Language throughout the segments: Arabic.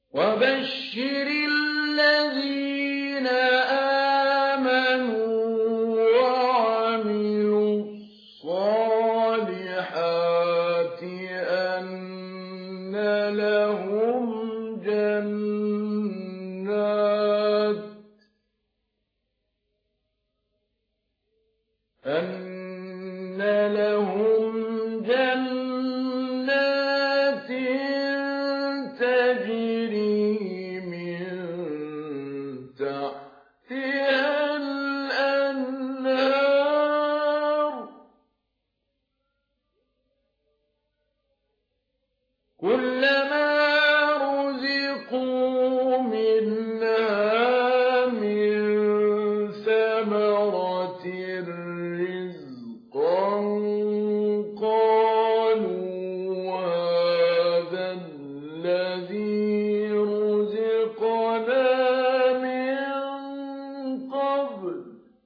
وبشر الذين آمنوا وعملوا الصالحات أن لهم جنات تجري من تحتها الأنهار كلما رزقوا منها من ثمرة رزقا قالوا هذا الذي رزقنا من قبل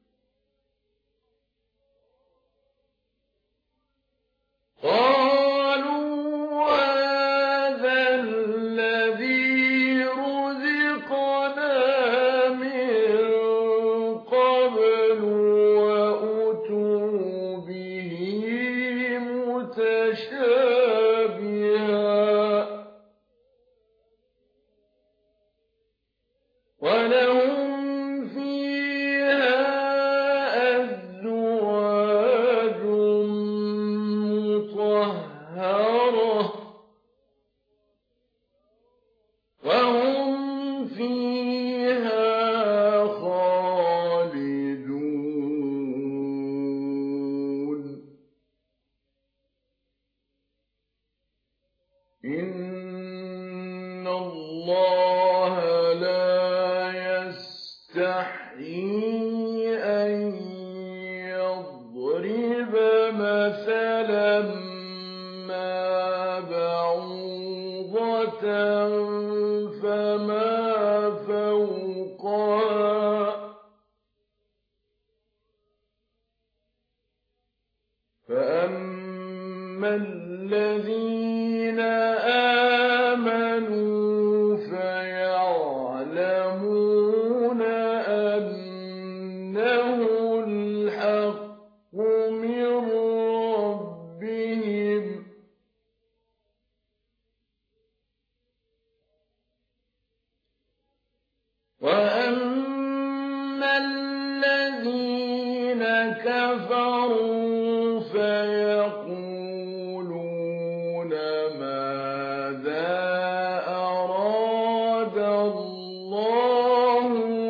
وأتوا به متشابها ولهم فيها أزواج مطهرة وهم فيها خالدون إن الله لا يستحيي أن يضرب مثلا ما بعوضة فما فوقها فأما الذين آمنوا فيعلمون أنه الحق من ربهم وأما الذين كفروا فيقولون ماذا أراد الله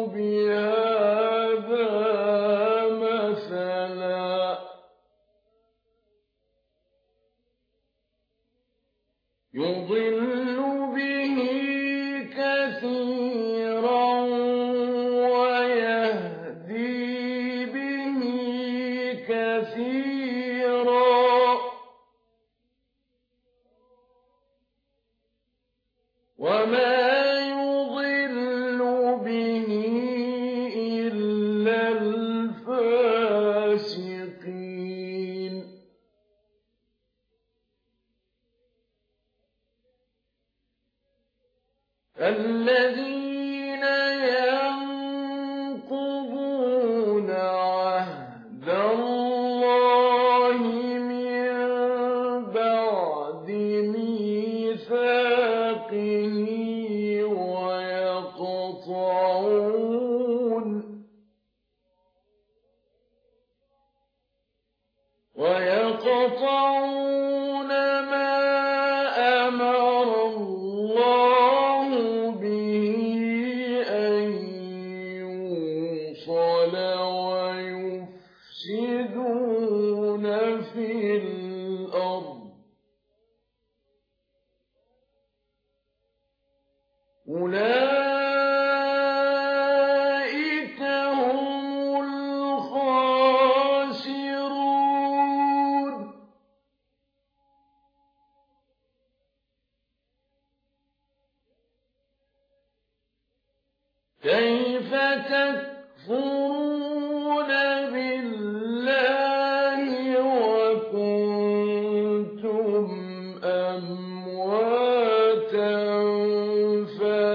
بهذا مثلا يضل به كثيرا ويهدي به كثيرا وما يضل به إلا الفاسقين الذين ينقضون عهد الله من بعد ميثاقه ويقطعون ما أمر الله به أن يوصل ويفسدون في الأرض أولئك هم الخاسرون كيف تكفرون بالله وكنتم أمواتا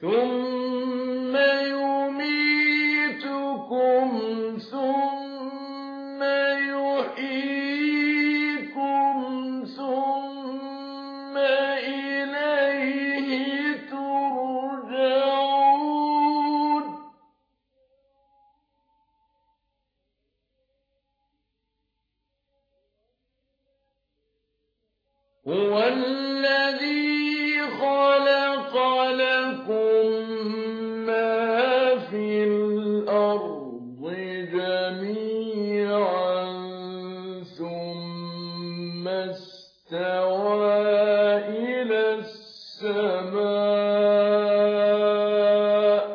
ثم يميتكم ثم يحييكم ثم إليه ترجعون هو الذي خلق لكم ما في الأرض جميعا ثم استوى إلى السماء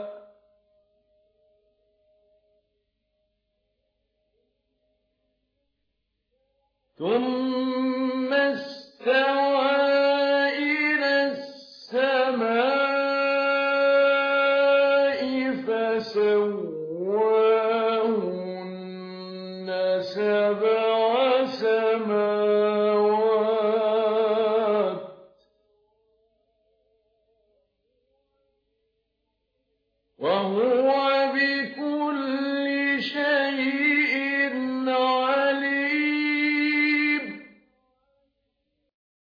ثم استوى إلى السماء فسواهن سبع سماوات وهو